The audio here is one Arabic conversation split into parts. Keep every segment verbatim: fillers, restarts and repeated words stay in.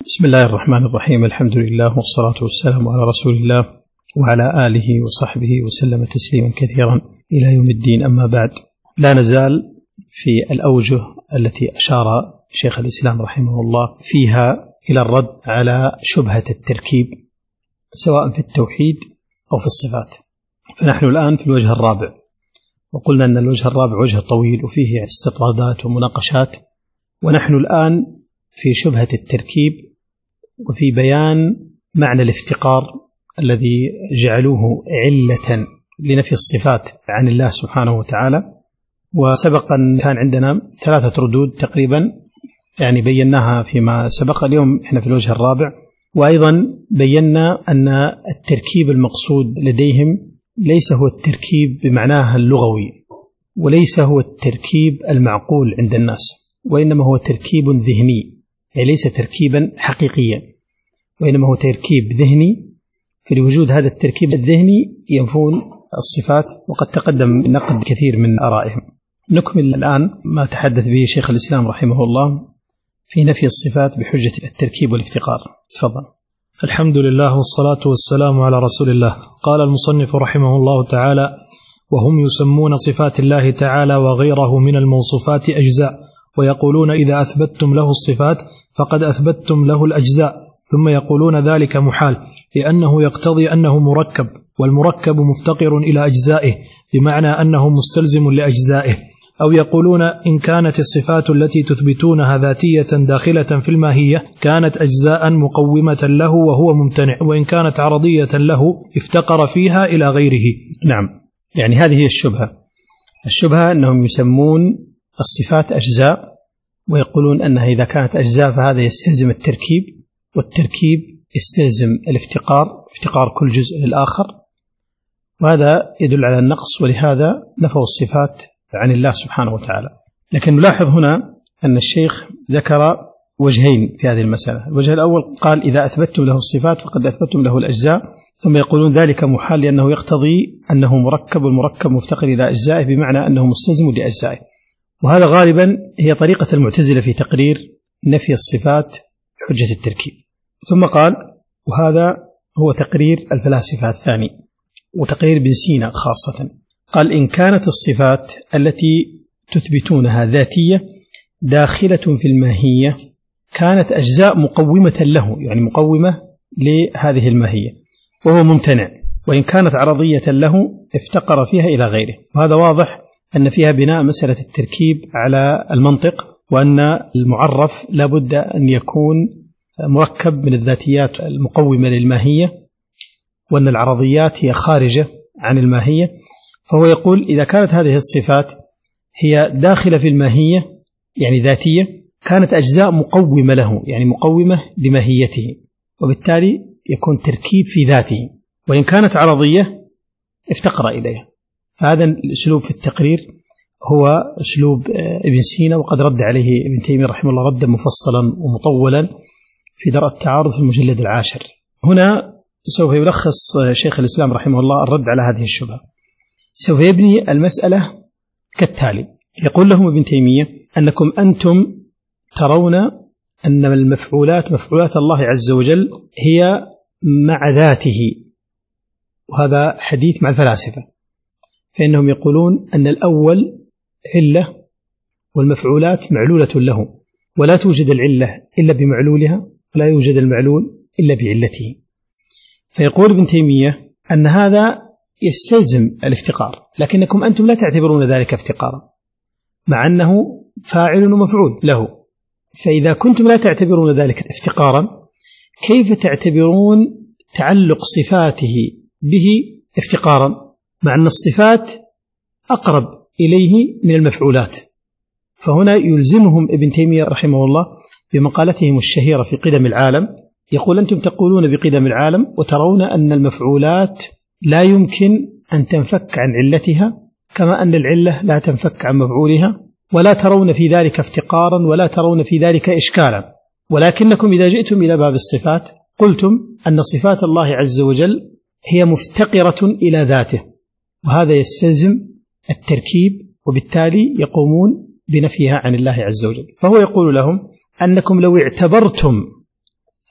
بسم الله الرحمن الرحيم. الحمد لله والصلاة والسلام على رسول الله وعلى آله وصحبه وسلم تسليما كثيرا إلى يوم الدين. أما بعد، لا نزال في الأوجه التي أشار شيخ الإسلام رحمه الله فيها إلى الرد على شبهة التركيب سواء في التوحيد أو في الصفات. فنحن الآن في الوجه الرابع، وقلنا أن الوجه الرابع وجه طويل وفيه استطرادات ومناقشات، ونحن الآن في شبهة التركيب وفي بيان معنى الافتقار الذي جعلوه علة لنفي الصفات عن الله سبحانه وتعالى. وسبق أن كان عندنا ثلاثة ردود تقريبا، يعني بيناها فيما سبق. اليوم احنا في الوجه الرابع، وأيضا بينا أن التركيب المقصود لديهم ليس هو التركيب بمعناها اللغوي، وليس هو التركيب المعقول عند الناس، وإنما هو تركيب ذهني، يعني ليس تركيبا حقيقيا، وإنما هو تركيب ذهني. فلوجود هذا التركيب الذهني ينفون الصفات، وقد تقدم نقد كثير من آرائهم. نكمل الآن ما تحدث به شيخ الإسلام رحمه الله في نفي الصفات بحجة التركيب والافتقار. تفضل. الحمد لله والصلاة والسلام على رسول الله. قال المصنف رحمه الله تعالى: وهم يسمون صفات الله تعالى وغيره من الموصوفات أجزاء، ويقولون إذا أثبتتم له الصفات فقد أثبتتم له الأجزاء، ثم يقولون ذلك محال لأنه يقتضي أنه مركب، والمركب مفتقر إلى أجزائه بمعنى أنه مستلزم لأجزائه. أو يقولون إن كانت الصفات التي تثبتونها ذاتية داخلة في الماهية كانت أجزاء مقومة له وهو ممتنع، وإن كانت عرضية له افتقر فيها إلى غيره. نعم، يعني هذه هي الشبهة. الشبهة أنهم يسمون الصفات أجزاء، ويقولون أنها إذا كانت أجزاء فهذا يستلزم التركيب، والتركيب يستلزم الافتقار، افتقار كل جزء للآخر، وهذا يدل على النقص، ولهذا نفوا الصفات عن الله سبحانه وتعالى. لكن نلاحظ هنا أن الشيخ ذكر وجهين في هذه المسألة. الوجه الأول قال إذا أثبتتم له الصفات فقد أثبتتم له الأجزاء، ثم يقولون ذلك محال لأنه يقتضي أنه مركب، والمركب مفتقر إلى أجزائه بمعنى أنه مستلزم لأجزائه. وهذا غالبا هي طريقة المعتزلة في تقرير نفي الصفات حجة التركيب. ثم قال وهذا هو تقرير الفلاسفة الثاني، وتقرير ابن سينا خاصة. قال إن كانت الصفات التي تثبتونها ذاتية داخلة في الماهية كانت أجزاء مقومة له، يعني مقومة لهذه الماهية، وهو ممتنع، وإن كانت عرضية له افتقر فيها إلى غيره. وهذا واضح أن فيها بناء مسألة التركيب على المنطق، وأن المعرف لابد أن يكون مركب من الذاتيات المقومة للماهية، وأن العرضيات هي خارجة عن الماهية. فهو يقول إذا كانت هذه الصفات هي داخلة في الماهية يعني ذاتية كانت أجزاء مقومة له، يعني مقومة لماهيته، وبالتالي يكون تركيب في ذاته. وإن كانت عرضية افتقر إليها. فهذا الأسلوب في التقرير هو أسلوب ابن سينا، وقد رد عليه ابن تيمية رحمه الله ردا مفصلا ومطولا في درء التعارض في المجلد العاشر. هنا سوف يلخص شيخ الإسلام رحمه الله الرد على هذه الشبهة. سوف يبني المسألة كالتالي: يقول لهم ابن تيمية أنكم أنتم ترون أن المفعولات مفعولات الله عز وجل هي مع ذاته، وهذا حديث مع الفلاسفة، فإنهم يقولون أن الأول علة والمفعولات معلولة له، ولا توجد العلة إلا بمعلولها، ولا يوجد المعلول إلا بعلته. فيقول ابن تيمية أن هذا يستلزم الافتقار، لكنكم أنتم لا تعتبرون ذلك افتقارا مع أنه فاعل ومفعول له. فإذا كنتم لا تعتبرون ذلك افتقارا، كيف تعتبرون تعلق صفاته به افتقارا مع أن الصفات أقرب إليه من المفعولات؟ فهنا يلزمهم ابن تيمية رحمه الله بمقالتهم الشهيرة في قدم العالم. يقول أنتم تقولون بقدم العالم وترون أن المفعولات لا يمكن أن تنفك عن علتها، كما أن العلة لا تنفك عن مفعولها، ولا ترون في ذلك افتقارا ولا ترون في ذلك إشكالا. ولكنكم إذا جئتم إلى باب الصفات قلتم أن صفات الله عز وجل هي مفتقرة إلى ذاته، وهذا يستلزم التركيب، وبالتالي يقومون بنفيها عن الله عز وجل. فهو يقول لهم أنكم لو اعتبرتم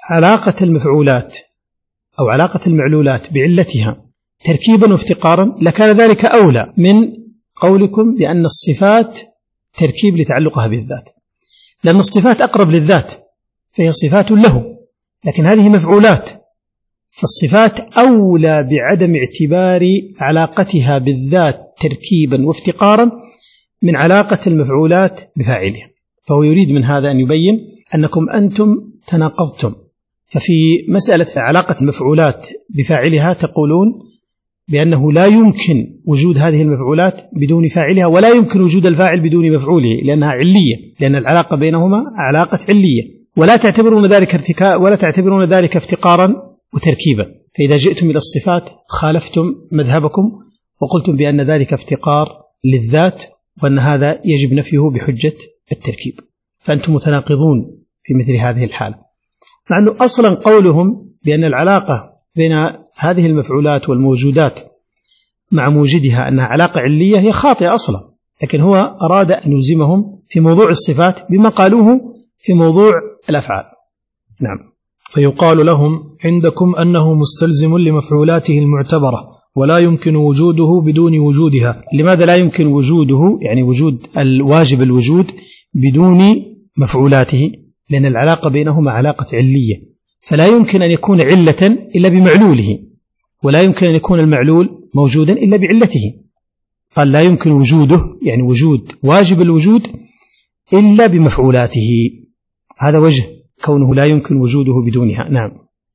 علاقة المفعولات أو علاقة المعلولات بعلتها تركيبا وافتقارا لكان ذلك أولى من قولكم بأن الصفات تركيب لتعلقها بالذات، لأن الصفات أقرب للذات فهي صفات له، لكن هذه مفعولات، فالصفات أولى بعدم اعتبار علاقتها بالذات تركيبا وافتقارا من علاقة المفعولات بفاعلها. فهو يريد من هذا أن يبين أنكم أنتم تناقضتم. ففي مسألة علاقة المفعولات بفاعلها تقولون بأنه لا يمكن وجود هذه المفعولات بدون فاعلها، ولا يمكن وجود الفاعل بدون مفعوله لأنها علية، لأن العلاقة بينهما علاقة علية، ولا تعتبرون ذلك ارتكاء ولا تعتبرون ذلك افتقارا وتركيبا. فإذا جئتم إلى الصفات خالفتم مذهبكم وقلتم بأن ذلك افتقار للذات وأن هذا يجب نفيه بحجة التركيب، فأنتم متناقضون في مثل هذه الحالة، مع أنه أصلا قولهم بأن العلاقة بين هذه المفعولات والموجودات مع موجدها أنها علاقة علية هي خاطئة أصلا، لكن هو أراد أن يلزمهم في موضوع الصفات بما قالوه في موضوع الأفعال. نعم. فيقال لهم عندكم أنه مستلزم لمفعولاته المعتبرة ولا يمكن وجوده بدون وجودها. لماذا لا يمكن وجوده؟ يعني وجود الواجب الوجود بدون مفعولاته، لأن العلاقة بينهما علاقة علية، فلا يمكن أن يكون علة إلا بمعلوله، ولا يمكن أن يكون المعلول موجودا إلا بعلته. قال لا يمكن وجوده يعني وجود واجب الوجود إلا بمفعولاته، هذا وجه كونه لا يمكن وجوده بدونها. نعم.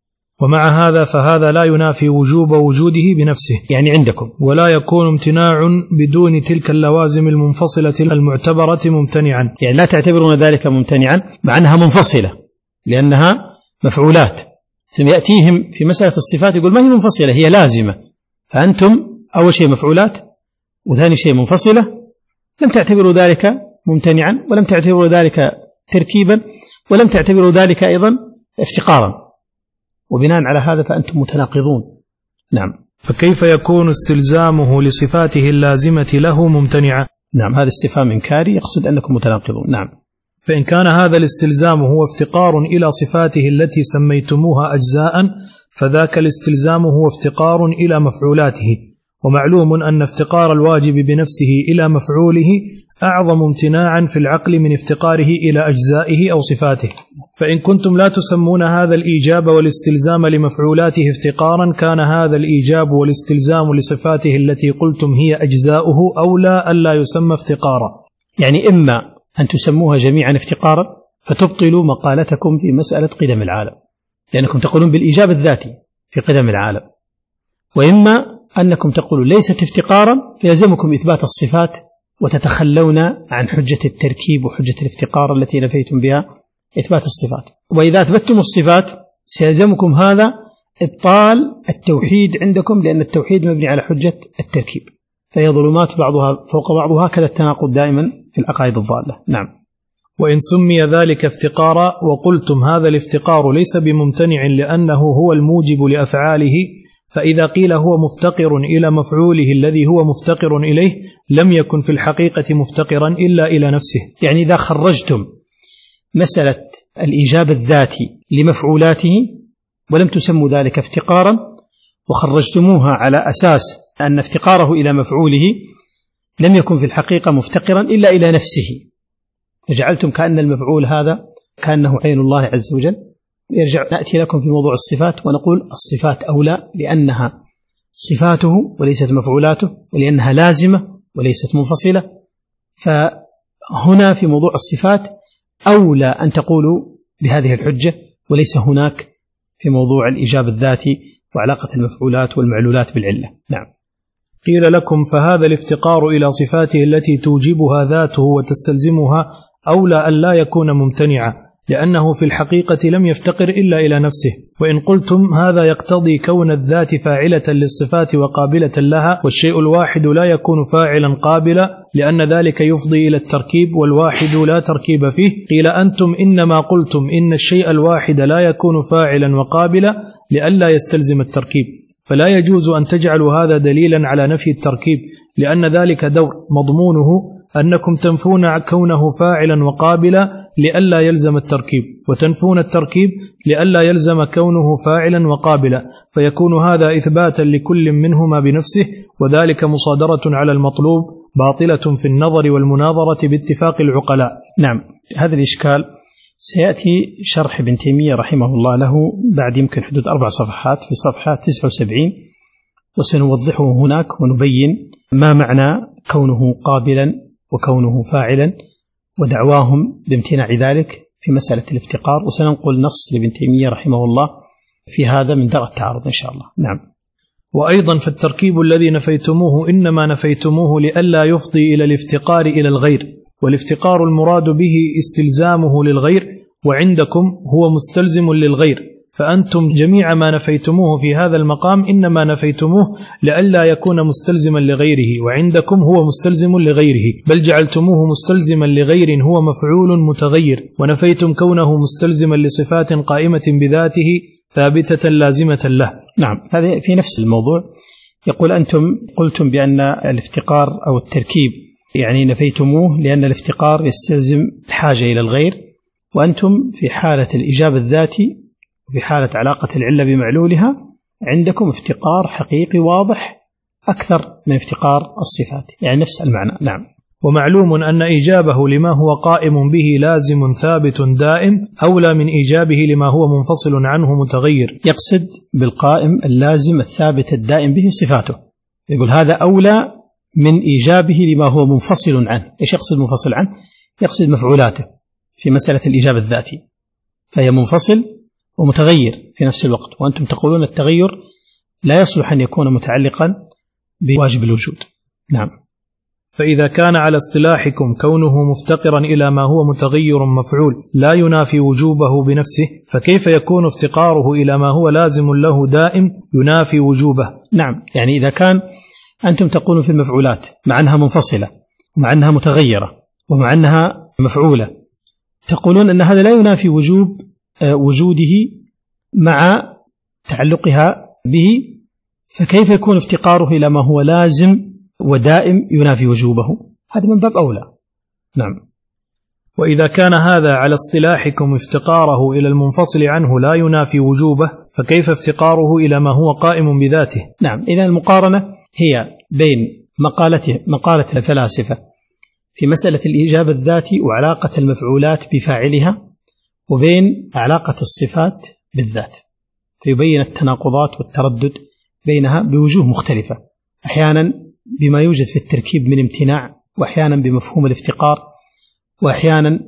ومع هذا فهذا لا ينافي وجوب وجوده بنفسه، يعني عندكم، ولا يكون امتناع بدون تلك اللوازم المنفصلة المعتبرة ممتنعا، يعني لا تعتبرون ذلك ممتنعا مع أنها منفصلة لأنها مفعولات، ثم يأتيهم في مسألة الصفات يقول ما هي منفصلة هي لازمة، فأنتم أول شيء مفعولات وثاني شيء منفصلة، لم تعتبروا ذلك ممتنعا ولم تعتبروا ذلك تركيبا ولم تعتبروا ذلك أيضا افتقارا، وبناء على هذا فأنتم متناقضون. نعم. فكيف يكون استلزامه لصفاته اللازمة له ممتنعا؟ نعم، هذا استفهام إنكاري يقصد أنكم متناقضون. نعم. فإن كان هذا الاستلزام هو افتقار إلى صفاته التي سميتموها أجزاء فذاك الاستلزام هو افتقار إلى مفعولاته، ومعلوم أن افتقار الواجب بنفسه إلى مفعوله أعظم امتناعا في العقل من افتقاره إلى أجزائه أو صفاته. فإن كنتم لا تسمون هذا الإيجاب والاستلزام لمفعولاته افتقارا كان هذا الإيجاب والاستلزام لصفاته التي قلتم هي أجزاؤه أولى ألا يسمى افتقارا. يعني إما أن تسموها جميعا افتقارا فتبطلوا مقالتكم في مسألة قدم العالم لأنكم تقولون بالإيجاب الذاتي في قدم العالم، وإما أنكم تقولوا ليست افتقارا فيلزمكم إثبات الصفات وتتخلون عن حجة التركيب وحجة الافتقار التي نفيتم بها إثبات الصفات. وإذا أثبتتم الصفات سيلزمكم هذا إبطال التوحيد عندكم، لأن التوحيد مبني على حجة التركيب، فهي ظلمات بعضها فوق بعض، وهكذا التناقض دائما في العقائد الضالة. نعم. وإن سمي ذلك افتقارا وقلتم هذا الافتقار ليس بممتنع لأنه هو الموجب لأفعاله، فإذا قيل هو مفتقر إلى مفعوله الذي هو مفتقر إليه لم يكن في الحقيقة مفتقرا إلا إلى نفسه. يعني إذا خرجتم مسألة الإيجاب الذاتي لمفعولاته ولم تسموا ذلك افتقارا وخرجتموها على أساس أن افتقاره إلى مفعوله لم يكن في الحقيقة مفتقرا إلا إلى نفسه، وجعلتم كأن المفعول هذا كأنه عين الله عز وجل، يرجع نأتي لكم في موضوع الصفات ونقول الصفات أولى لأنها صفاته وليست مفعولاته، ولأنها لازمة وليست منفصلة. فهنا في موضوع الصفات أولى أن تقولوا بهذه الحجة، وليس هناك في موضوع الإيجاب الذاتي وعلاقة المفعولات والمعلولات بالعلة. نعم. قيل لكم فهذا الافتقار إلى صفاته التي توجبها ذاته وتستلزمها أولى أن لا يكون ممتنعا لأنه في الحقيقة لم يفتقر إلا إلى نفسه. وإن قلتم هذا يقتضي كون الذات فاعلة للصفات وقابلة لها، والشيء الواحد لا يكون فاعلا قابلا لأن ذلك يفضي إلى التركيب والواحد لا تركيب فيه، قيل أنتم إنما قلتم إن الشيء الواحد لا يكون فاعلا وقابلا لئلا يستلزم التركيب، فلا يجوز أن تجعلوا هذا دليلا على نفي التركيب، لأن ذلك دور مضمونه أنكم تنفون كونه فاعلا وقابلا لئلا يلزم التركيب، وتنفون التركيب لئلا يلزم كونه فاعلا وقابلا، فيكون هذا إثباتا لكل منهما بنفسه، وذلك مصادرة على المطلوب باطلة في النظر والمناظرة باتفاق العقلاء. نعم، هذا الإشكال سيأتي شرح ابن تيمية رحمه الله له بعد يمكن حدود أربع صفحات في صفحة تسعة وسبعين، وسنوضحه هناك ونبين ما معنى كونه قابلا وكونه فاعلا ودعواهم بامتناع ذلك في مسألة الافتقار، وسننقل نص لابن تيمية رحمه الله في هذا من درء التعارض إن شاء الله. نعم. وأيضا فالتركيب الذي نفيتموه إنما نفيتموه لئلا يفضي إلى الافتقار إلى الغير، والافتقار المراد به استلزامه للغير، وعندكم هو مستلزم للغير، فأنتم جميع ما نفيتموه في هذا المقام إنما نفيتموه لئلا يكون مستلزما لغيره، وعندكم هو مستلزم لغيره، بل جعلتموه مستلزما لغير هو مفعول متغير، ونفيتم كونه مستلزما لصفات قائمة بذاته ثابتة لازمة له. نعم، هذه في نفس الموضوع. يقول أنتم قلتم بأن الافتقار أو التركيب يعني نفيتموه لأن الافتقار يستلزم الحاجة إلى الغير، وأنتم في حالة الإجابة الذاتي وفي حالة علاقة العلة بمعلولها عندكم افتقار حقيقي واضح أكثر من افتقار الصفات، يعني نفس المعنى. نعم. ومعلوم أن إيجابه لما هو قائم به لازم ثابت دائم أولى من إيجابه لما هو منفصل عنه متغير. يقصد بالقائم اللازم الثابت الدائم به صفاته، يقول هذا أولى من إيجابه لما هو منفصل عنه. إيش يقصد منفصل عنه؟ يقصد مفعولاته في مسألة الإجابة الذاتي، فهي منفصل ومتغير في نفس الوقت، وأنتم تقولون التغير لا يصلح أن يكون متعلقا بواجب الوجود. نعم. فإذا كان على اصطلاحكم كونه مفتقرا إلى ما هو متغير مفعول لا ينافي وجوبه بنفسه، فكيف يكون افتقاره إلى ما هو لازم له دائم ينافي وجوبه؟ نعم، يعني إذا كان أنتم تقولون في المفعولات مع أنها منفصلة ومع أنها متغيرة ومع أنها مفعولة، تقولون أن هذا لا ينافي وجوب وجوده مع تعلقها به، فكيف يكون افتقاره إلى ما هو لازم ودائم ينافي وجوبه؟ هذا من باب أولى. نعم. وإذا كان هذا على اصطلاحكم افتقاره إلى المنفصل عنه لا ينافي وجوبه، فكيف افتقاره إلى ما هو قائم بذاته؟ نعم، إذا المقارنة هي بين مقالته مقالة الفلاسفة في مسألة الإجابة الذاتي وعلاقة المفعولات بفاعلها، وبين علاقة الصفات بالذات، فيبين التناقضات والتردد بينها بوجوه مختلفة، أحيانا بما يوجد في التركيب من امتناع، وأحيانا بمفهوم الافتقار، وأحيانا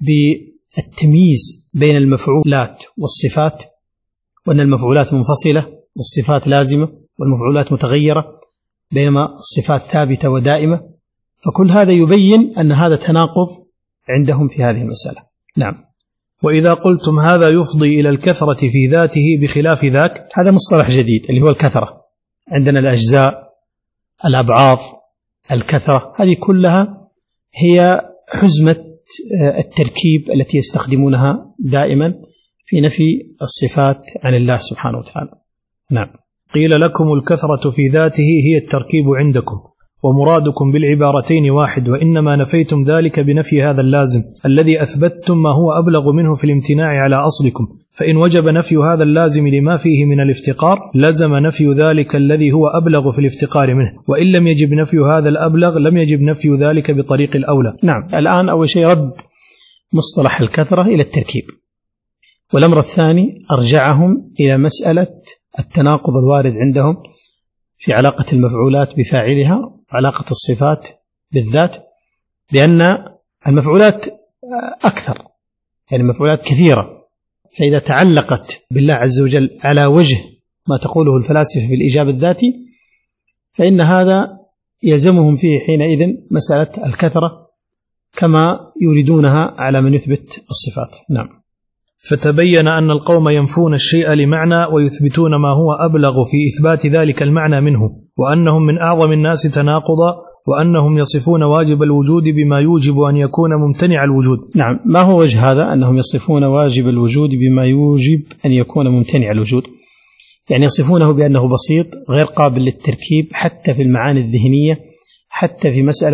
بالتمييز بين المفعولات والصفات، وأن المفعولات منفصلة والصفات لازمة، والمفعولات متغيرة بينما الصفات ثابتة ودائمة. فكل هذا يبين أن هذا تناقض عندهم في هذه المسألة. نعم. وإذا قلتم هذا يفضي إلى الكثرة في ذاته بخلاف ذاك، هذا مصطلح جديد اللي هو الكثرة. عندنا الأجزاء، الأبعاض، الكثرة، هذه كلها هي حزمة التركيب التي يستخدمونها دائما في نفي الصفات عن الله سبحانه وتعالى. نعم. قيل لكم الكثرة في ذاته هي التركيب عندكم، ومرادكم بالعبارتين واحد، وإنما نفيتم ذلك بنفي هذا اللازم الذي أثبتتم ما هو أبلغ منه في الامتناع على أصلكم، فإن وجب نفي هذا اللازم لما فيه من الافتقار لزم نفي ذلك الذي هو أبلغ في الافتقار منه، وإن لم يجب نفي هذا الأبلغ لم يجب نفي ذلك بطريق الأولى. نعم. الآن أول شيء رد مصطلح الكثرة إلى التركيب، والأمر الثاني أرجعهم إلى مسألة التناقض الوارد عندهم في علاقة المفعولات بفاعلها وعلاقة الصفات بالذات، لأن المفعولات أكثر، يعني المفعولات كثيرة، فإذا تعلقت بالله عز وجل على وجه ما تقوله الفلاسفة في الإجابة الذاتي فإن هذا يلزمهم فيه حينئذ مسألة الكثرة كما يريدونها على من يثبت الصفات. نعم. فتبين أن القوم ينفون الشيء لمعنى ويثبتون ما هو أبلغ في إثبات ذلك المعنى منه، وأنهم من أعظم الناس تناقضا، وأنهم يصفون واجب الوجود بما يوجب أن يكون ممتنع الوجود. نعم. ما هو وجه هذا؟ أنهم يصفون واجب الوجود بما يوجب أن يكون ممتنع الوجود، يعني يصفونه بأنه بسيط غير قابل للتركيب حتى في المعاني الذهنية، حتى في مسألة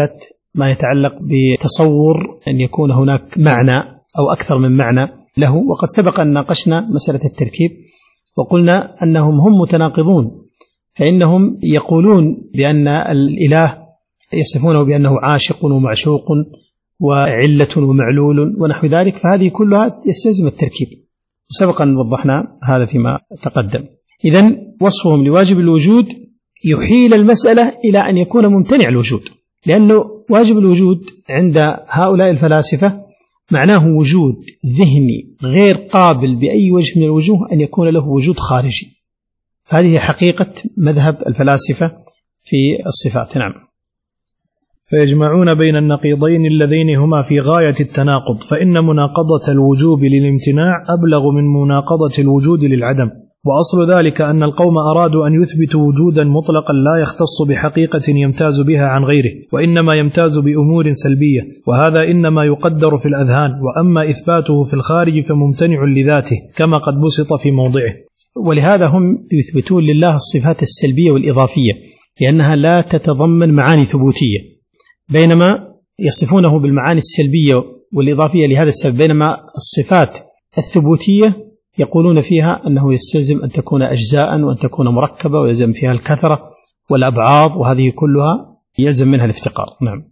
ما يتعلق بتصور أن يكون هناك معنى أو أكثر من معنى له. وقد سبق أن ناقشنا مسألة التركيب وقلنا أنهم هم متناقضون، فإنهم يقولون بأن الإله يصفونه بأنه عاشق ومعشوق وعلة ومعلول ونحو ذلك، فهذه كلها يستلزم التركيب، وسبق أن وضحنا هذا فيما تقدم. إذن وصفهم لواجب الوجود يحيل المسألة إلى أن يكون ممتنع الوجود، لأنه واجب الوجود عند هؤلاء الفلاسفة معناه وجود ذهني غير قابل بأي وجه من الوجوه أن يكون له وجود خارجي. هذه حقيقة مذهب الفلاسفة في الصفات. نعم. فيجمعون بين النقيضين اللذين هما في غاية التناقض، فإن مناقضة الوجوب للامتناع أبلغ من مناقضة الوجود للعدم. وأصل ذلك أن القوم أرادوا أن يثبتوا وجودا مطلقا لا يختص بحقيقة يمتاز بها عن غيره، وإنما يمتاز بأمور سلبية، وهذا إنما يقدر في الأذهان، وأما إثباته في الخارج فممتنع لذاته كما قد بسط في موضعه. ولهذا هم يثبتون لله الصفات السلبية والإضافية لأنها لا تتضمن معاني ثبوتية، بينما يصفونه بالمعاني السلبية والإضافية لهذا السبب، بينما الصفات الثبوتية يقولون فيها أنه يستلزم أن تكون أجزاء وأن تكون مركبة ويلزم فيها الكثرة والأبعاض، وهذه كلها يلزم منها الافتقار. نعم.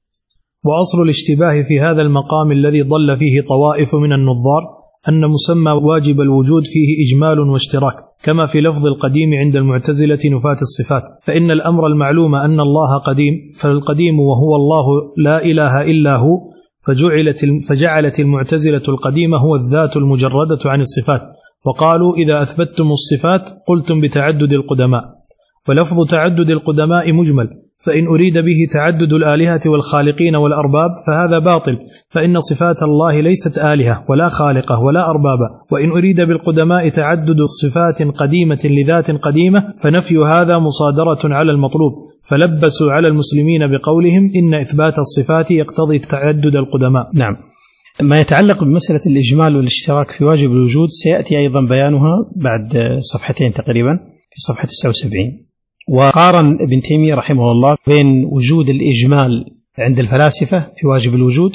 وأصل الاشتباه في هذا المقام الذي ضل فيه طوائف من النظار أن مسمى واجب الوجود فيه إجمال واشتراك، كما في لفظ القديم عند المعتزلة نفاة الصفات، فإن الأمر المعلوم أن الله قديم، فالقديم وهو الله لا إله إلا هو، فجعلت فجعلت المعتزلة القديمة هو الذات المجردة عن الصفات، وقالوا إذا أثبتتم الصفات قلتم بتعدد القدماء، ولفظ تعدد القدماء مجمل، فإن أريد به تعدد الآلهة والخالقين والأرباب فهذا باطل، فإن صفات الله ليست آلهة ولا خالقة ولا أربابا، وإن أريد بالقدماء تعدد صفات قديمة لذات قديمة فنفي هذا مصادرة على المطلوب، فلبسوا على المسلمين بقولهم إن إثبات الصفات يقتضي تعدد القدماء. نعم. ما يتعلق بمسألة الإجمال والاشتراك في واجب الوجود سيأتي أيضا بيانها بعد صفحتين تقريبا في صفحة تسعة وسبعين. وقارن ابن تيمية رحمه الله بين وجود الإجمال عند الفلاسفة في واجب الوجود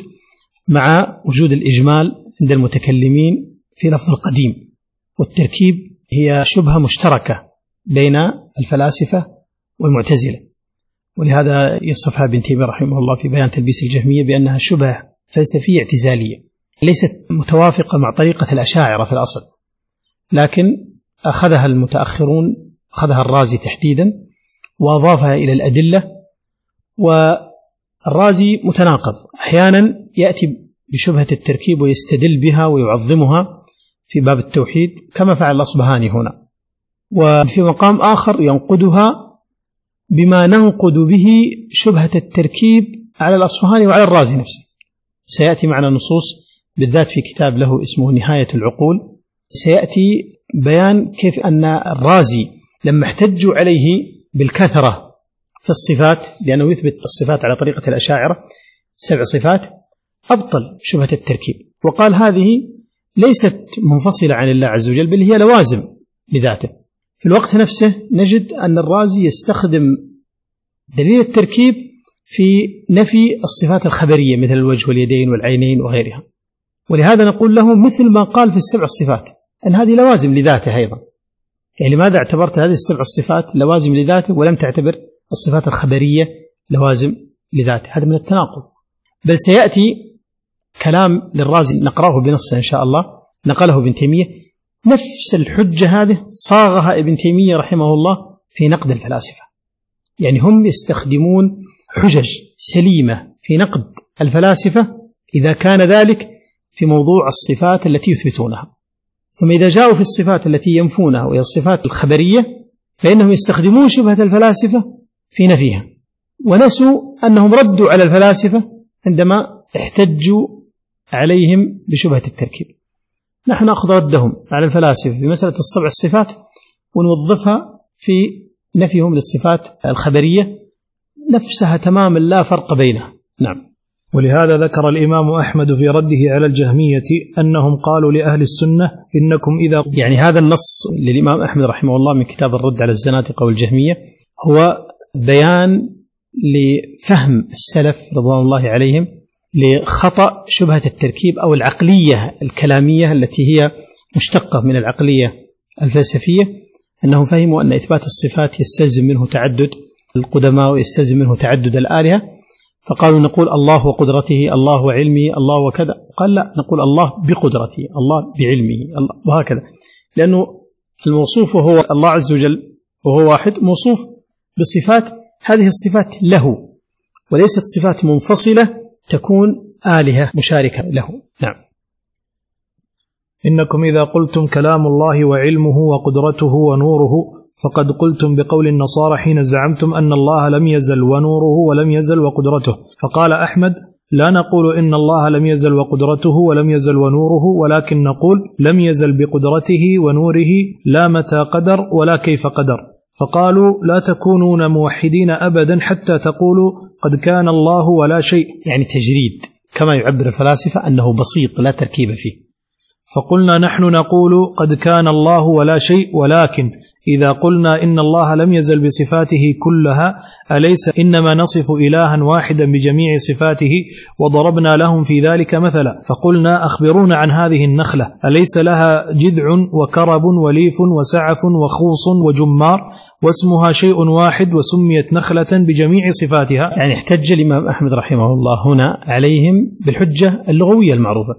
مع وجود الإجمال عند المتكلمين في لفظ القديم، والتركيب هي شبهة مشتركة بين الفلاسفة والمعتزلة، ولهذا يصفها ابن تيمية رحمه الله في بيان تلبيس الجهمية بأنها شبهة فلسفية اعتزالية ليست متوافقة مع طريقة الأشاعرة في الأصل، لكن أخذها المتأخرون، أخذها الرازي تحديدا وأضافها إلى الأدلة. والرازي متناقض، أحيانا يأتي بشبهة التركيب ويستدل بها ويعظمها في باب التوحيد كما فعل الأصبهاني هنا، وفي مقام آخر ينقدها بما ننقد به شبهة التركيب على الأصبهاني وعلى الرازي نفسه. سيأتي معنا نصوص بالذات في كتاب له اسمه نهاية العقول، سيأتي بيان كيف أن الرازي لما احتجوا عليه بالكثرة في الصفات لأنه يثبت الصفات على طريقة الأشاعرة سبع صفات، أبطل شبهة التركيب وقال هذه ليست منفصلة عن الله عز وجل بل هي لوازم لذاته. في الوقت نفسه نجد أن الرازي يستخدم دليل التركيب في نفي الصفات الخبرية مثل الوجه واليدين والعينين وغيرها، ولهذا نقول له مثل ما قال في السبع الصفات أن هذه لوازم لذاته أيضا. يعني لماذا اعتبرت هذه السبع الصفات لوازم لذاته ولم تعتبر الصفات الخبرية لوازم لذاته؟ هذا من التناقض. بل سيأتي كلام للرازي نقرأه بنصه إن شاء الله، نقله ابن تيمية، نفس الحجة هذه صاغها ابن تيمية رحمه الله في نقد الفلاسفة. يعني هم يستخدمون حجج سليمة في نقد الفلاسفة إذا كان ذلك في موضوع الصفات التي يثبتونها، ثم إذا جاءوا في الصفات التي ينفونها وهي الصفات الخبرية فإنهم يستخدمون شبهة الفلاسفة في نفيها، ونسوا أنهم ردوا على الفلاسفة عندما احتجوا عليهم بشبهة التركيب. نحن نأخذ ردهم على الفلاسفة في مسألة السبع الصفات ونوظفها في نفيهم للصفات الخبرية نفسها تماما لا فرق بينها. نعم. ولهذا ذكر الإمام أحمد في رده على الجهمية أنهم قالوا لأهل السنة إنكم إذا، يعني هذا النص للإمام أحمد رحمه الله من كتاب الرد على الزنادقة والجهمية هو بيان لفهم السلف رضوان الله عليهم لخطأ شبهة التركيب أو العقلية الكلامية التي هي مشتقة من العقلية الفلسفية، أنهم فهموا أن إثبات الصفات يستلزم منه تعدد القدماء ويستلزم منه تعدد الآلهة، فقالوا نقول الله وقدرته، الله وعلمه، الله وكذا. قال لا، نقول الله بقدرته، الله بعلمه، الله وهكذا، لأنه الموصوف هو الله عز وجل وهو واحد موصوف بصفات، هذه الصفات له وليست صفات منفصلة تكون آلهة مشاركة له. نعم. إنكم إذا قلتم كلام الله وعلمه وقدرته ونوره فقد قلتم بقول النصارى حين زعمتم أن الله لم يزل ونوره ولم يزل وقدرته. فقال أحمد: لا نقول إن الله لم يزل وقدرته ولم يزل ونوره، ولكن نقول لم يزل بقدرته ونوره لا متى قدر ولا كيف قدر. فقالوا: لا تكونون موحدين أبدا حتى تقولوا قد كان الله ولا شيء، يعني تجريد كما يعبر الفلاسفة أنه بسيط لا تركيب فيه. فقلنا نحن نقول قد كان الله ولا شيء، ولكن إذا قلنا إن الله لم يزل بصفاته كلها أليس إنما نصف إلها واحدا بجميع صفاته؟ وضربنا لهم في ذلك مثلا فقلنا: أخبرونا عن هذه النخلة، أليس لها جذع وكرب وليف وسعف وخوص وجمار واسمها شيء واحد وسميت نخلة بجميع صفاتها؟ يعني احتج الإمام أحمد رحمه الله هنا عليهم بالحجة اللغوية المعروفة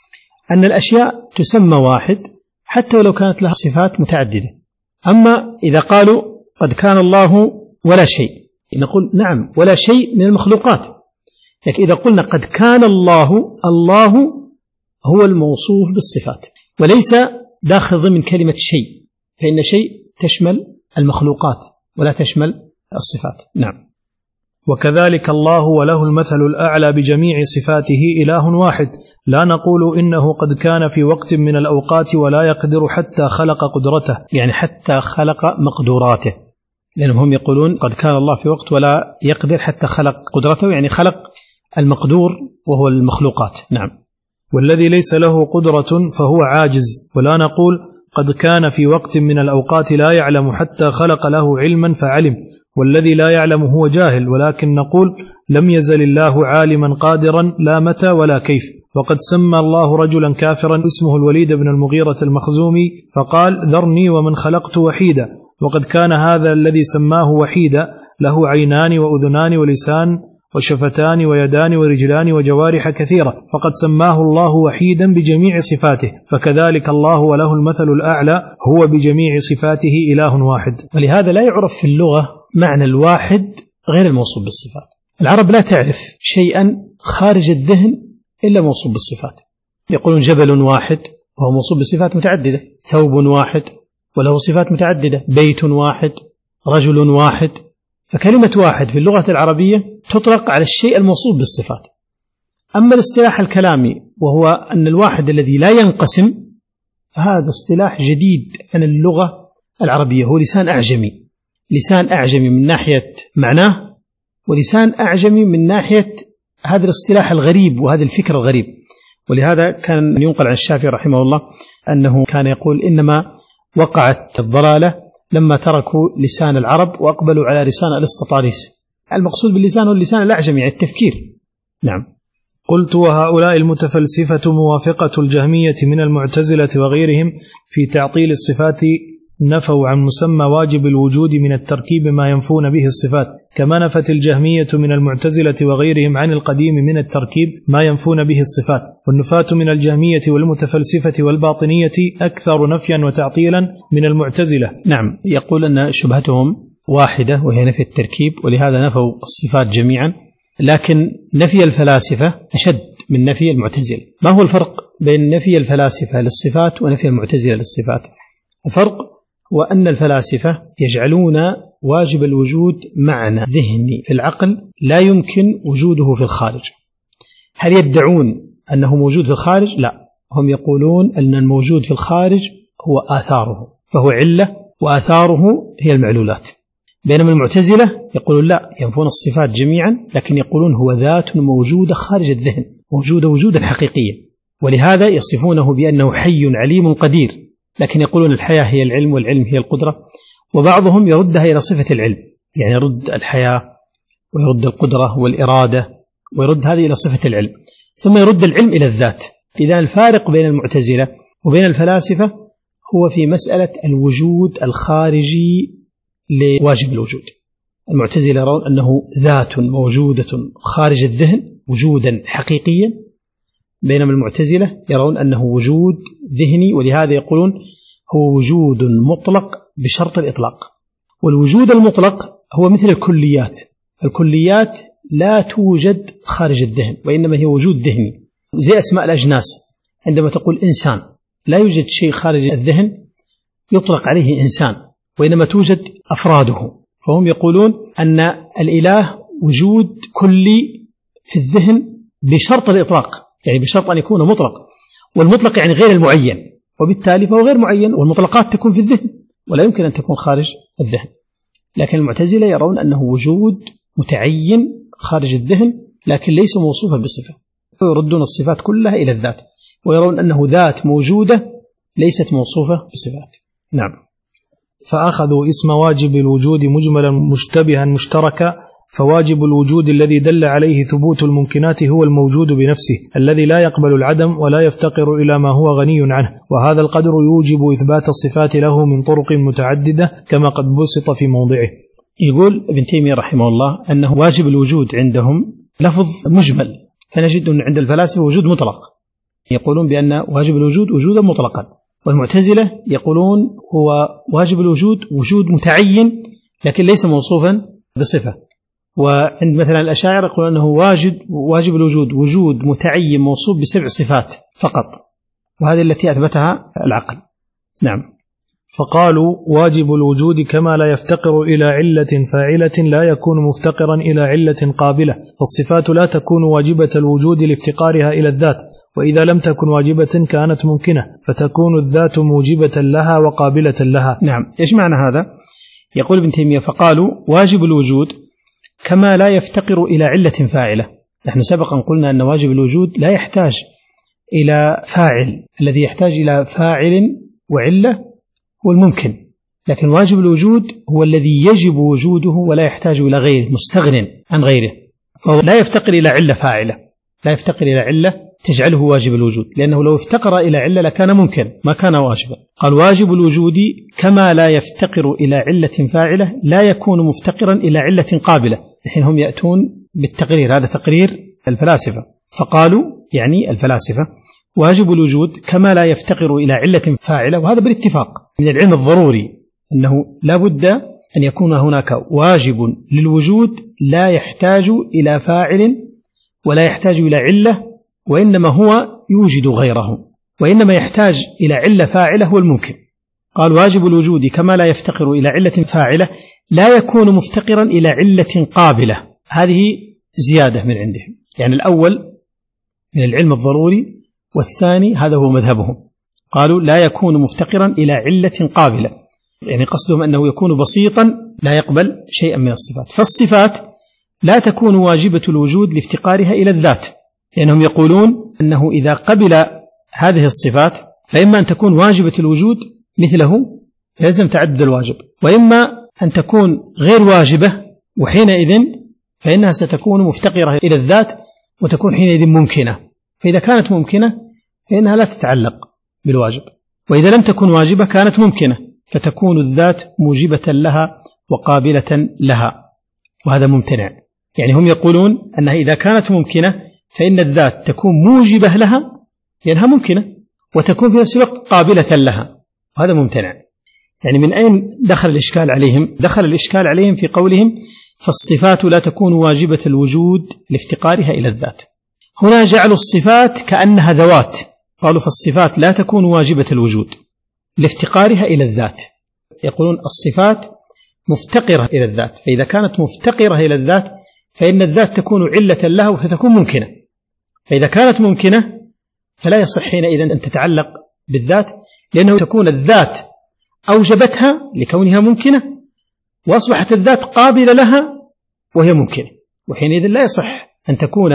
أن الأشياء تسمى واحد حتى ولو كانت لها صفات متعددة. أما إذا قالوا قد كان الله ولا شيء، نقول نعم ولا شيء من المخلوقات، لكن إذا قلنا قد كان الله، الله هو الموصوف بالصفات وليس داخل ضمن كلمة شيء، فإن شيء تشمل المخلوقات ولا تشمل الصفات. نعم. وكذلك الله وله المثل الأعلى بجميع صفاته إله واحد، لا نقول إنه قد كان في وقت من الأوقات ولا يقدر حتى خلق قدرته، يعني حتى خلق مقدوراته، لأنهم هم يقولون قد كان الله في وقت ولا يقدر حتى خلق قدرته، يعني خلق المقدور وهو المخلوقات. نعم. والذي ليس له قدرة فهو عاجز، ولا نقول قد كان في وقت من الأوقات لا يعلم حتى خلق له علما فعلم، والذي لا يعلم هو جاهل، ولكن نقول لم يزل الله عالما قادرا لا متى ولا كيف. وقد سمى الله رجلا كافرا اسمه الوليد بن المغيرة المخزومي فقال: ذرني ومن خلقت وحيدا، وقد كان هذا الذي سماه وحيدا له عينان وأذنان ولسان وشفتان ويدان ورجلان وجوارح كثيرة، فقد سماه الله وحيدا بجميع صفاته، فكذلك الله وله المثل الأعلى هو بجميع صفاته إله واحد. ولهذا لا يعرف في اللغة معنى الواحد غير الموصوف بالصفات. العرب لا تعرف شيئا خارج الذهن إلا موصوف بالصفات. يقولون جبل واحد وهو موصوف بصفات متعددة، ثوب واحد وله صفات متعددة، بيت واحد، رجل واحد. فكلمة واحد في اللغة العربية تطلق على الشيء الموصوف بالصفات. أما الاصطلاح الكلامي وهو أن الواحد الذي لا ينقسم، هذا اصطلاح جديد عن اللغة العربية، هو لسان أعجمي، لسان أعجمي من ناحية معناه، ولسان أعجمي من ناحية هذا الاصطلاح الغريب وهذا الفكر الغريب. ولهذا كان ينقل عن الشافعي رحمه الله أنه كان يقول: إنما وقعت الضلالة لما تركوا لسان العرب وأقبلوا على لسان الاسططاليس. المقصود باللسان هو اللسان الأعجمي، يعني التفكير. نعم. قلت: وهؤلاء المتفلسفة موافقة الجهمية من المعتزلة وغيرهم في تعطيل الصفات نفوا عن مسمى واجب الوجود من التركيب ما ينفون به الصفات، كما نفت الجهمية من المعتزلة وغيرهم عن القديم من التركيب ما ينفون به الصفات. والنفاة من الجهمية والمتفلسفة والباطنية أكثر نفيا وتعطيلا من المعتزلة. نعم. يقول أن شبهتهم واحدة وهي نفي التركيب، ولهذا نفوا الصفات جميعا، لكن نفي الفلاسفة أشد من نفي المعتزلة. ما هو الفرق بين نفي الفلاسفة للصفات ونفي المعتزلة للصفات؟ الفرق وأن الفلاسفة يجعلون واجب الوجود معنى ذهني في العقل لا يمكن وجوده في الخارج. هل يدعون أنه موجود في الخارج؟ لا، هم يقولون أن الموجود في الخارج هو آثاره، فهو علة وآثاره هي المعلولات. بينما المعتزلة يقولون لا، ينفون الصفات جميعا، لكن يقولون هو ذات موجودة خارج الذهن، موجودة وجودا حقيقيا، ولهذا يصفونه بأنه حي عليم قدير، لكن يقولون الحياة هي العلم والعلم هي القدرة. وبعضهم يردها إلى صفة العلم، يعني يرد الحياة ويرد القدرة والإرادة، ويرد هذه إلى صفة العلم، ثم يرد العلم إلى الذات. إذا الفارق بين المعتزلة وبين الفلاسفة هو في مسألة الوجود الخارجي لواجب الوجود. المعتزلة يرون أنه ذات موجودة خارج الذهن وجودا حقيقيا، بينما المعتزلة يرون أنه وجود ذهني، ولهذا يقولون هو وجود مطلق بشرط الإطلاق. والوجود المطلق هو مثل الكليات، الكليات لا توجد خارج الذهن وإنما هي وجود ذهني، زي أسماء الأجناس. عندما تقول إنسان لا يوجد شيء خارج الذهن يطلق عليه إنسان، وإنما توجد أفراده. فهم يقولون أن الإله وجود كلي في الذهن بشرط الإطلاق، يعني بشرط أن يكون مطلق، والمطلق يعني غير المعين، وبالتالي فهو غير معين، والمطلقات تكون في الذهن ولا يمكن أن تكون خارج الذهن. لكن المعتزلة يرون أنه وجود متعين خارج الذهن لكن ليس موصوفا بصفة، ويردون الصفات كلها إلى الذات، ويرون أنه ذات موجودة ليست موصوفة بصفات. نعم. فأخذوا اسم واجب الوجود مجملا مشتبها مشتركا، فواجب الوجود الذي دل عليه ثبوت الممكنات هو الموجود بنفسه الذي لا يقبل العدم ولا يفتقر إلى ما هو غني عنه، وهذا القدر يوجب إثبات الصفات له من طرق متعددة كما قد بسط في موضعه. يقول ابن تيمية رحمه الله أنه واجب الوجود عندهم لفظ مجمل، فنجد أن عند الفلاسفة وجود مطلق، يقولون بأن واجب الوجود وجودا مطلقا، والمعتزلة يقولون هو واجب الوجود وجود متعين لكن ليس موصوفا بصفة. وعند مثلا الأشاعرة يقولون أنه واجب واجب الوجود وجود متعين موصوف بسبع صفات فقط، وهذه التي أثبتها العقل. نعم. فقالوا واجب الوجود كما لا يفتقر إلى علة فاعلة لا يكون مفتقرا إلى علة قابلة، فالصفات لا تكون واجبة الوجود لافتقارها إلى الذات، وإذا لم تكن واجبة كانت ممكنة فتكون الذات موجبة لها وقابلة لها. نعم. إيش معنى هذا؟ يقول ابن تيمية فقالوا واجب الوجود كما لا يفتقر إلى علة فاعلة. نحن سبقا قلنا أن واجب الوجود لا يحتاج إلى فاعل، الذي يحتاج إلى فاعل وعلة هو الممكن، لكن واجب الوجود هو الذي يجب وجوده ولا يحتاج إلى غيره، مستغن عن غيره، فهو لا يفتقر إلى علة فاعلة، لا يفتقر إلى علة تجعله واجب الوجود، لأنه لو افتقر إلى علة لكان ممكن ما كان واجبا. قال واجب الوجود كما لا يفتقر إلى علة فاعلة لا يكون مفتقرا إلى علة قابلة. الحين هم يأتون بالتقرير، هذا تقرير الفلاسفة، فقالوا يعني الفلاسفة واجب الوجود كما لا يفتقر إلى علة فاعلة، وهذا بالاتفاق من العلم الضروري أنه لا بد أن يكون هناك واجب للوجود لا يحتاج إلى فاعل ولا يحتاج إلى علة، وإنما هو يوجد غيره، وإنما يحتاج إلى علة فاعلة هو الممكن. قال واجب الوجود كما لا يفتقر إلى علة فاعلة لا يكون مفتقرا إلى علة قابلة. هذه زيادة من عندهم، يعني الأول من العلم الضروري والثاني هذا هو مذهبهم، قالوا لا يكون مفتقرا إلى علة قابلة، يعني قصدهم أنه يكون بسيطا لا يقبل شيئا من الصفات. فالصفات لا تكون واجبة الوجود لافتقارها إلى الذات، لأنهم يقولون أنه إذا قبل هذه الصفات فإما أن تكون واجبة الوجود مثله يلزم تعدد الواجب، وإما أن تكون غير واجبة، وحينئذ فإنها ستكون مفتقرة إلى الذات وتكون حينئذ ممكنة. فإذا كانت ممكنة فإنها لا تتعلق بالواجب، وإذا لم تكن واجبة كانت ممكنة فتكون الذات موجبة لها وقابلة لها، وهذا ممتنع. يعني هم يقولون أنها إذا كانت ممكنة فإن الذات تكون موجبة لها لأنها ممكنة، وتكون في نفس الوقت قابلة لها، وهذا ممتنع. يعني من أين دخل الإشكال عليهم؟ دخل الإشكال عليهم في قولهم فالصفات لا تكون واجبة الوجود لافتقارها إلى الذات. هنا جعلوا الصفات كأنها ذوات، قالوا فالصفات لا تكون واجبة الوجود لافتقارها إلى الذات. يقولون الصفات مفتقرة إلى الذات، فإذا كانت مفتقرة إلى الذات فإن الذات تكون علة لها وفتكون ممكنة، فإذا كانت ممكنة فلا يصح حينئذ أن تتعلق بالذات، لأنه تكون الذات أوجبتها لكونها ممكنة، وأصبحت الذات قابلة لها وهي ممكنة، وحينئذ لا يصح أن تكون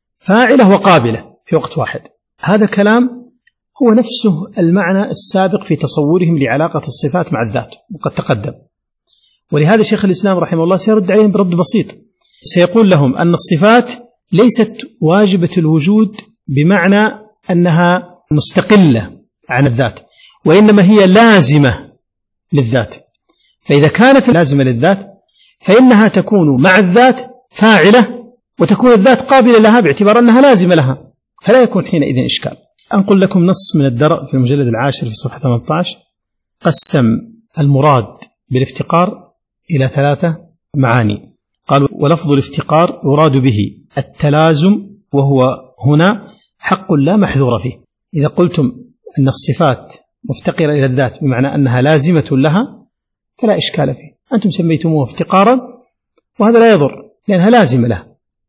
فاعلة وقابلة في وقت واحد. هذا كلام هو نفسه المعنى السابق في تصورهم لعلاقة الصفات مع الذات، وقد تقدم. ولهذا شيخ الإسلام رحمه الله سيرد عليهم برد بسيط، سيقول لهم أن الصفات ليست واجبة الوجود بمعنى أنها مستقلة عن الذات، وإنما هي لازمة للذات. فإذا كانت لازمة للذات فإنها تكون مع الذات فاعلة، وتكون الذات قابلة لها باعتبار أنها لازمة لها، فلا يكون حينئذ إشكال. أنقل لكم نص من الدرء في المجلد العاشر في صفحة ثمانية عشر. قسم المراد بالافتقار إلى ثلاثة معاني. قال: ولفظ الافتقار يراد به التلازم، وهو هنا حق لا محذور فيه. إذا قلتم أن الصفات مفتقرة إلى الذات بمعنى أنها لازمة لها فلا إشكال فيه، أنتم سميتموه افتقارا وهذا لا يضر لأنها لازمة له.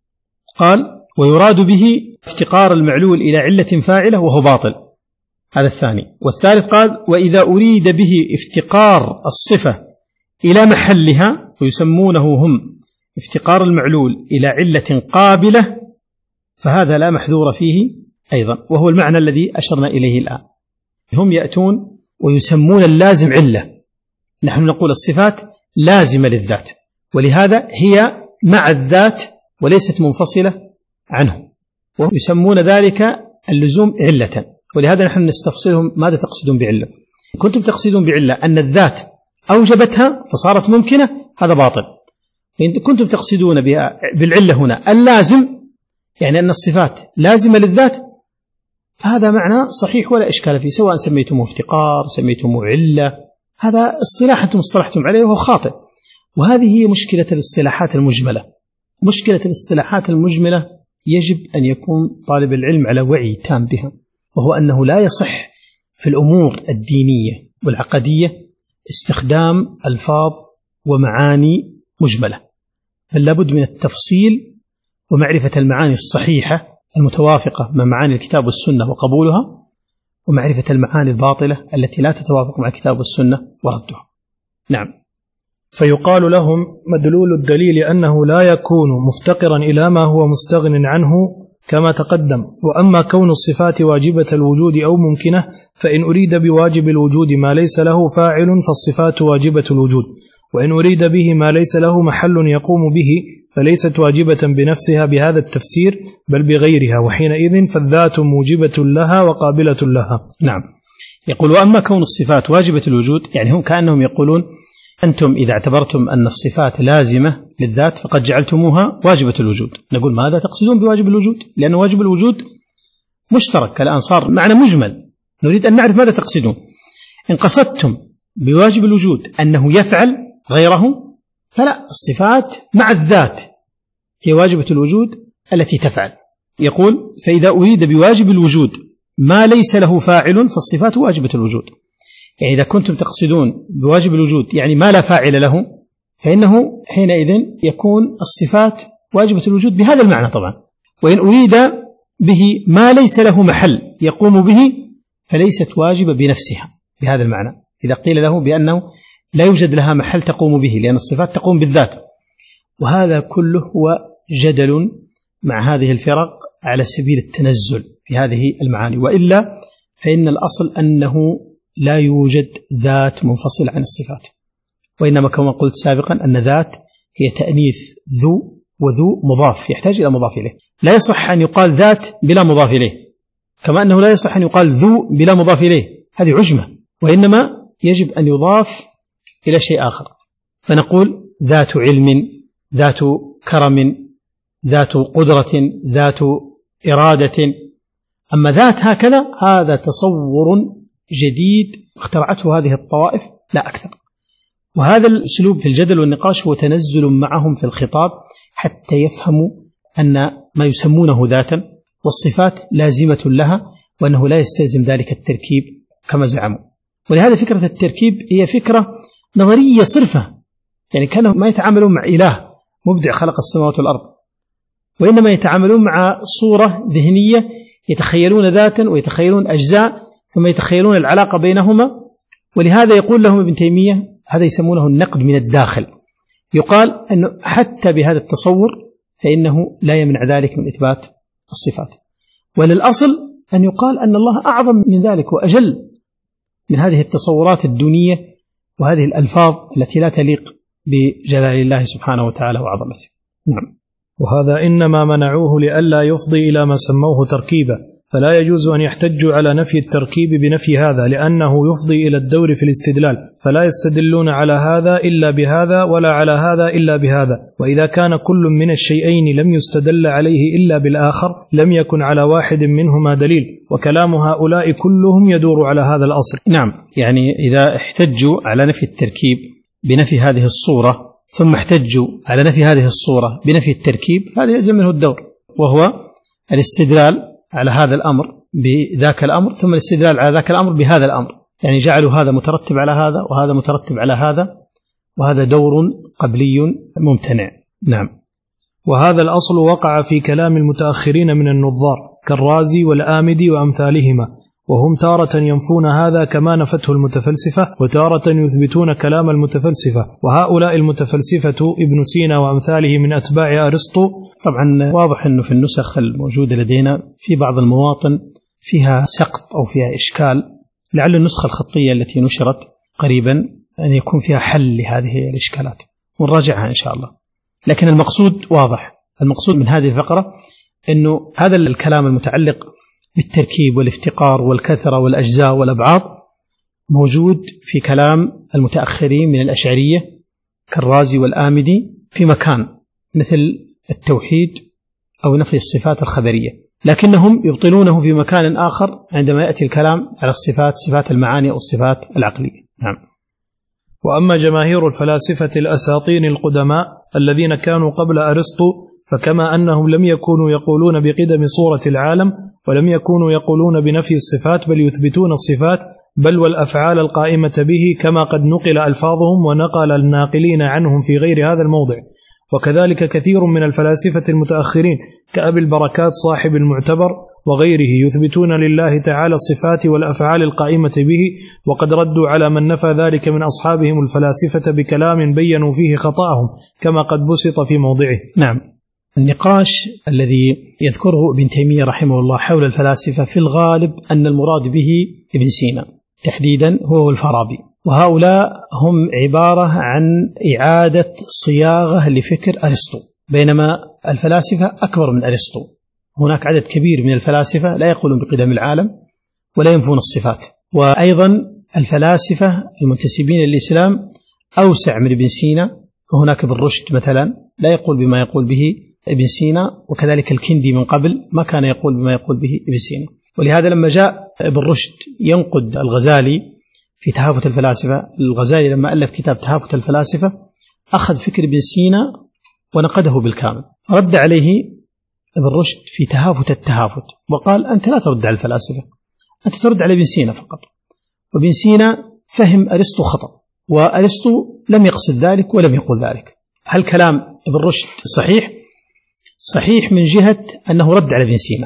قال: ويراد به افتقار المعلول إلى علة فاعلة وهو باطل، هذا الثاني. والثالث قال: وإذا أريد به افتقار الصفة إلى محلها، ويسمونه هم افتقار المعلول إلى علة قابلة، فهذا لا محذور فيه أيضا، وهو المعنى الذي أشرنا إليه الآن. هم يأتون ويسمون اللازم علة، نحن نقول الصفات لازمة للذات، ولهذا هي مع الذات وليست منفصلة عنه، ويسمون ذلك اللزوم علة، ولهذا نحن نستفصلهم ماذا تقصدون بعلة. كنتم تقصدون بعلة أن الذات أوجبتها فصارت ممكنة، هذا باطل. إن كنتم تقصدون بالعلة هنا اللازم، يعني أن الصفات لازمة للذات، فهذا معنى صحيح ولا إشكال فيه، سواء سميتموه افتقار سميتموه علة، هذا اصطلاح أنتم اصطلحتم عليه وهو خاطئ. وهذه هي مشكلة الاصطلاحات المجملة. مشكلة الاصطلاحات المجملة يجب أن يكون طالب العلم على وعي تام بها، وهو أنه لا يصح في الأمور الدينية والعقدية استخدام ألفاظ ومعاني مجملة، بل لابد من التفصيل ومعرفة المعاني الصحيحة المتوافقة مع معاني الكتاب والسنة وقبولها، ومعرفة المعاني الباطلة التي لا تتوافق مع الكتاب والسنة وردها. نعم. فيقال لهم: مدلول الدليل أنه لا يكون مفتقرا إلى ما هو مستغن عنه كما تقدم. وأما كون الصفات واجبة الوجود أو ممكنة، فإن أريد بواجب الوجود ما ليس له فاعل فالصفات واجبة الوجود، وإن أريد به ما ليس له محل يقوم به فليست واجبة بنفسها بهذا التفسير بل بغيرها، وحينئذ فالذات موجبة لها وقابلة لها. نعم. يقول: وأما كون الصفات واجبة الوجود، يعني هم كأنهم يقولون أنتم إذا اعتبرتم أن الصفات لازمة للذات فقد جعلتموها واجبة الوجود. نقول: ماذا تقصدون بواجب الوجود؟ لأن واجب الوجود مشترك، الآن صار معنى مجمل، نريد أن نعرف ماذا تقصدون. إن قصدتم بواجب الوجود أنه يفعل غيره فلا، الصفات مع الذات هي واجبة الوجود التي تفعل. يقول: فإذا أريد بواجب الوجود ما ليس له فاعل فالصفات واجبة الوجود. يعني إذا كنتم تقصدون بواجب الوجود يعني ما لا فاعل له، فإنه حينئذ يكون الصفات واجبة الوجود بهذا المعنى طبعا. وإن أريد به ما ليس له محل يقوم به فليست واجبة بنفسها بهذا المعنى، إذا قيل له بأنه لا يوجد لها محل تقوم به، لأن الصفات تقوم بالذات. وهذا كله هو جدل مع هذه الفرق على سبيل التنزل في هذه المعاني، وإلا فإن الأصل أنه لا يوجد ذات منفصل عن الصفات، وإنما كما قلت سابقا أن ذات هي تأنيث ذو، وذو مضاف يحتاج إلى مضاف إليه. لا يصح أن يقال ذات بلا مضاف إليه، كما أنه لا يصح أن يقال ذو بلا مضاف إليه، هذه عجمة، وإنما يجب أن يضاف إلى شيء آخر. فنقول ذات علم، ذات كرم، ذات قدرة، ذات إرادة. أما ذات هكذا هذا تصور جديد اخترعته هذه الطوائف لا أكثر. وهذا الأسلوب في الجدل والنقاش هو تنزل معهم في الخطاب حتى يفهموا أن ما يسمونه ذاتا والصفات لازمة لها، وأنه لا يستلزم ذلك التركيب كما زعموا. ولهذا فكرة التركيب هي فكرة نظرية صرفة، يعني كانوا ما يتعاملون مع إله مبدع خلق السماوات والأرض، وإنما يتعاملون مع صورة ذهنية، يتخيلون ذاتا ويتخيلون أجزاء ثم يتخيلون العلاقة بينهما. ولهذا يقول لهم ابن تيمية، هذا يسمونه النقد من الداخل، يقال أنه حتى بهذا التصور فإنه لا يمنع ذلك من إثبات الصفات. وللأصل أن يقال أن الله أعظم من ذلك وأجل من هذه التصورات الدونية وهذه الألفاظ التي لا تليق بجلال الله سبحانه وتعالى وعظمته. نعم. وهذا إنما منعوه لئلا يفضي إلى ما سموه تركيبا، فلا يجوز أن يحتجوا على نفي التركيب بنفي هذا، لأنه يفضي إلى الدور في الاستدلال، فلا يستدلون على هذا إلا بهذا ولا على هذا إلا بهذا. وإذا كان كل من الشيئين لم يستدل عليه إلا بالآخر لم يكن على واحد منهما دليل، وكلام هؤلاء كلهم يدور على هذا الأصل. نعم، يعني إذا احتجوا على نفي التركيب بنفي هذه الصورة ثم احتجوا على نفي هذه الصورة بنفي التركيب، هذا يلزم منه الدور، وهو الاستدلال على هذا الأمر بذاك الأمر ثم الاستدلال على ذاك الأمر بهذا الأمر، يعني جعلوا هذا مترتب على هذا وهذا مترتب على هذا، وهذا دور قبلي ممتنع. نعم. وهذا الأصل وقع في كلام المتأخرين من النظار كالرازي والآمدي وأمثالهما، وهم تارة ينفون هذا كما نفته المتفلسفة، وتارة يثبتون كلام المتفلسفة، وهؤلاء المتفلسفة ابن سينا وأمثاله من أتباع أرسطو. طبعا واضح أنه في النسخ الموجودة لدينا في بعض المواطن فيها سقط أو فيها إشكال، لعل النسخة الخطية التي نشرت قريبا أن يكون فيها حل لهذه الإشكالات ونراجعها إن شاء الله. لكن المقصود واضح، المقصود من هذه الفقرة أنه هذا الكلام المتعلق بالتركيب والافتقار والكثرة والأجزاء والأبعاض موجود في كلام المتأخرين من الأشعرية كالرازي والآمدي في مكان مثل التوحيد أو نفي الصفات الخبرية، لكنهم يبطلونه في مكان آخر عندما يأتي الكلام على الصفات، صفات المعاني أو الصفات العقلية. نعم. وأما جماهير الفلاسفة الأساطين القدماء الذين كانوا قبل أرسطو فكما أنهم لم يكونوا يقولون بقدم صورة العالم ولم يكونوا يقولون بنفي الصفات بل يثبتون الصفات بل والأفعال القائمة به كما قد نقل ألفاظهم ونقل الناقلين عنهم في غير هذا الموضع. وكذلك كثير من الفلاسفة المتأخرين كأبي البركات صاحب المعتبر وغيره يثبتون لله تعالى الصفات والأفعال القائمة به، وقد ردوا على من نفى ذلك من أصحابهم الفلاسفة بكلام بينوا فيه خطأهم كما قد بسط في موضعه. نعم. النقاش الذي يذكره ابن تيمية رحمه الله حول الفلاسفة في الغالب أن المراد به ابن سينا تحديدا هو الفارابي، وهؤلاء هم عبارة عن إعادة صياغة لفكر أرسطو، بينما الفلاسفة أكبر من أرسطو. هناك عدد كبير من الفلاسفة لا يقولون بقدم العالم ولا ينفون الصفات، وأيضا الفلاسفة المنتسبين للإسلام أوسع من ابن سينا، وهناك ابن رشد مثلا لا يقول بما يقول به ابن سينا، وكذلك الكندي من قبل ما كان يقول بما يقول به ابن سينا. ولهذا لما جاء ابن رشد ينقد الغزالي في تهافت الفلاسفة، الغزالي لما ألف كتاب تهافت الفلاسفة أخذ فكر ابن سينا ونقده بالكامل، رد عليه ابن رشد في تهافت التهافت وقال أنت لا ترد على الفلاسفة، أنت ترد على ابن سينا فقط، وابن سينا فهم أرسطو خطأ، وأرسطو لم يقصد ذلك ولم يقول ذلك. هل كلام ابن رشد صحيح؟ صحيح من جهة أنه رد على ابن سينا،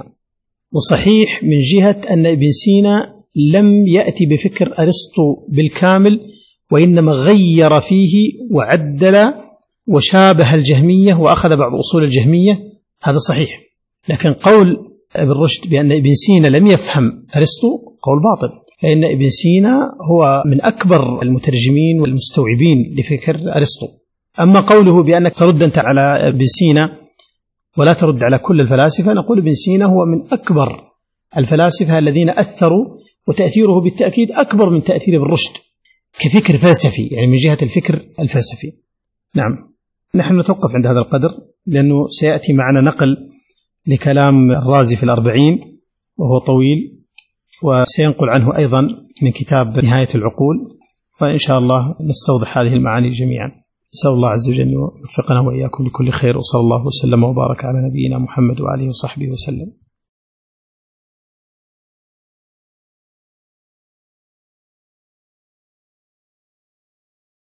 وصحيح من جهة أن ابن سينا لم يأتي بفكر أرسطو بالكامل، وإنما غير فيه وعدل وشابه الجهمية وأخذ بعض أصول الجهمية، هذا صحيح. لكن قول ابن رشد بأن ابن سينا لم يفهم أرسطو قول باطل، لأن ابن سينا هو من أكبر المترجمين والمستوعبين لفكر أرسطو. أما قوله بأنك ترد أنت على ابن سينا ولا ترد على كل الفلاسفة، نقول ابن سينا هو من أكبر الفلاسفة الذين أثروا، وتأثيره بالتأكيد أكبر من تأثير ابن رشد كفكر فلسفي، يعني من جهة الفكر الفلسفي. نعم، نحن نتوقف عند هذا القدر لأنه سيأتي معنا نقل لكلام الرازي في الأربعين وهو طويل، وسينقل عنه أيضا من كتاب نهاية العقول، فإن شاء الله نستوضح هذه المعاني جميعا. نسأل الله عز وجل يوفقنا وإياكم لكل خير، وصلى الله وسلم وبارك على نبينا محمد وآله وصحبه وسلم.